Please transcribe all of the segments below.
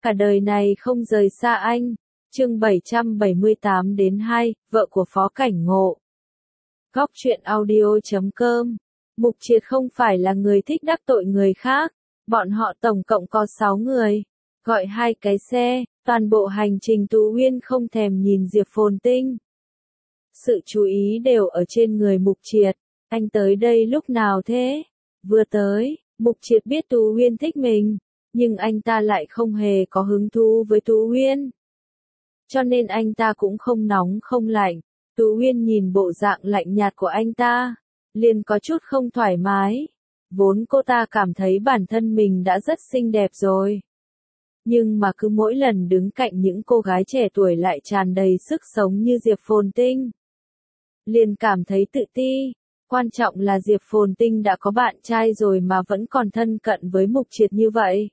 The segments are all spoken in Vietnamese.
Cả đời này không rời xa anh. Chương 778-2, vợ của Phó Cảnh Ngộ. Góc truyện audio.com. Mục Triệt không phải là người thích đắc tội người khác. Bọn họ tổng cộng có 6 người. Gọi 2 cái xe, toàn bộ hành trình Tú Uyên không thèm nhìn Diệp Phồn Tinh. Sự chú ý đều ở trên người Mục Triệt. Anh tới đây lúc nào thế? Vừa tới, Mục Triệt biết Tú Uyên thích mình, nhưng anh ta lại không hề có hứng thú với Tú Uyên. Cho nên anh ta cũng không nóng không lạnh. Tú Uyên nhìn bộ dạng lạnh nhạt của anh ta, liền có chút không thoải mái. Vốn cô ta cảm thấy bản thân mình đã rất xinh đẹp rồi. Nhưng mà cứ mỗi lần đứng cạnh những cô gái trẻ tuổi lại tràn đầy sức sống như Diệp Phồn Tinh, liền cảm thấy tự ti. Quan trọng là Diệp Phồn Tinh đã có bạn trai rồi mà vẫn còn thân cận với Mục Triệt như vậy.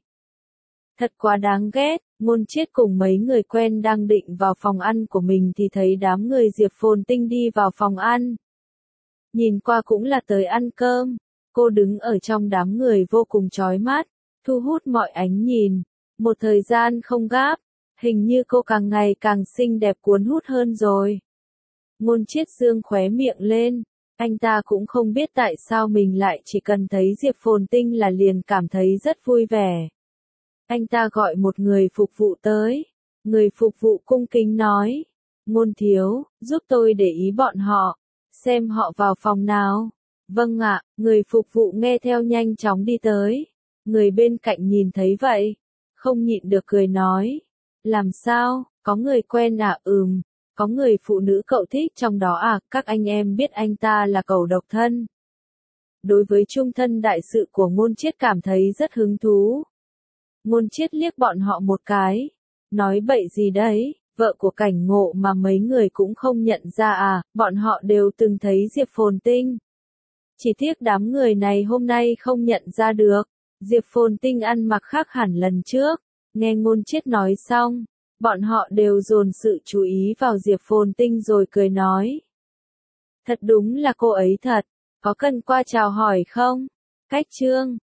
Thật quá đáng ghét. Ngôn Chiết cùng mấy người quen đang định vào phòng ăn của mình thì thấy đám người Diệp Phồn Tinh đi vào phòng ăn. Nhìn qua cũng là tới ăn cơm. Cô đứng ở trong đám người vô cùng chói mắt, thu hút mọi ánh nhìn. Một thời gian không gáp, hình như cô càng ngày càng xinh đẹp cuốn hút hơn rồi. Ngôn Chiết dương khóe miệng lên. Anh ta cũng không biết tại sao mình lại chỉ cần thấy Diệp Phồn Tinh là liền cảm thấy rất vui vẻ. Anh ta gọi một người phục vụ tới. Người phục vụ cung kính nói. Ngôn thiếu, giúp tôi để ý bọn họ. Xem họ vào phòng nào. Vâng ạ, người phục vụ nghe theo nhanh chóng đi tới. Người bên cạnh nhìn thấy vậy, không nhịn được cười nói. Làm sao, có người quen à? Có người phụ nữ cậu thích trong đó à? Các anh em biết anh ta là cậu độc thân. Đối với chung thân đại sự của Ngôn Chiết cảm thấy rất hứng thú. Ngôn Chiết liếc bọn họ một cái. Nói bậy gì đấy, vợ của Cảnh Ngộ mà mấy người cũng không nhận ra à? Bọn họ đều từng thấy Diệp Phồn Tinh. Chỉ tiếc đám người này hôm nay không nhận ra được. Diệp Phồn Tinh ăn mặc khác hẳn lần trước. Nghe Ngôn Chiết nói xong, bọn họ đều dồn sự chú ý vào Diệp Phồn Tinh rồi cười nói. Thật đúng là cô ấy thật, có cần qua chào hỏi không? Cách Trương,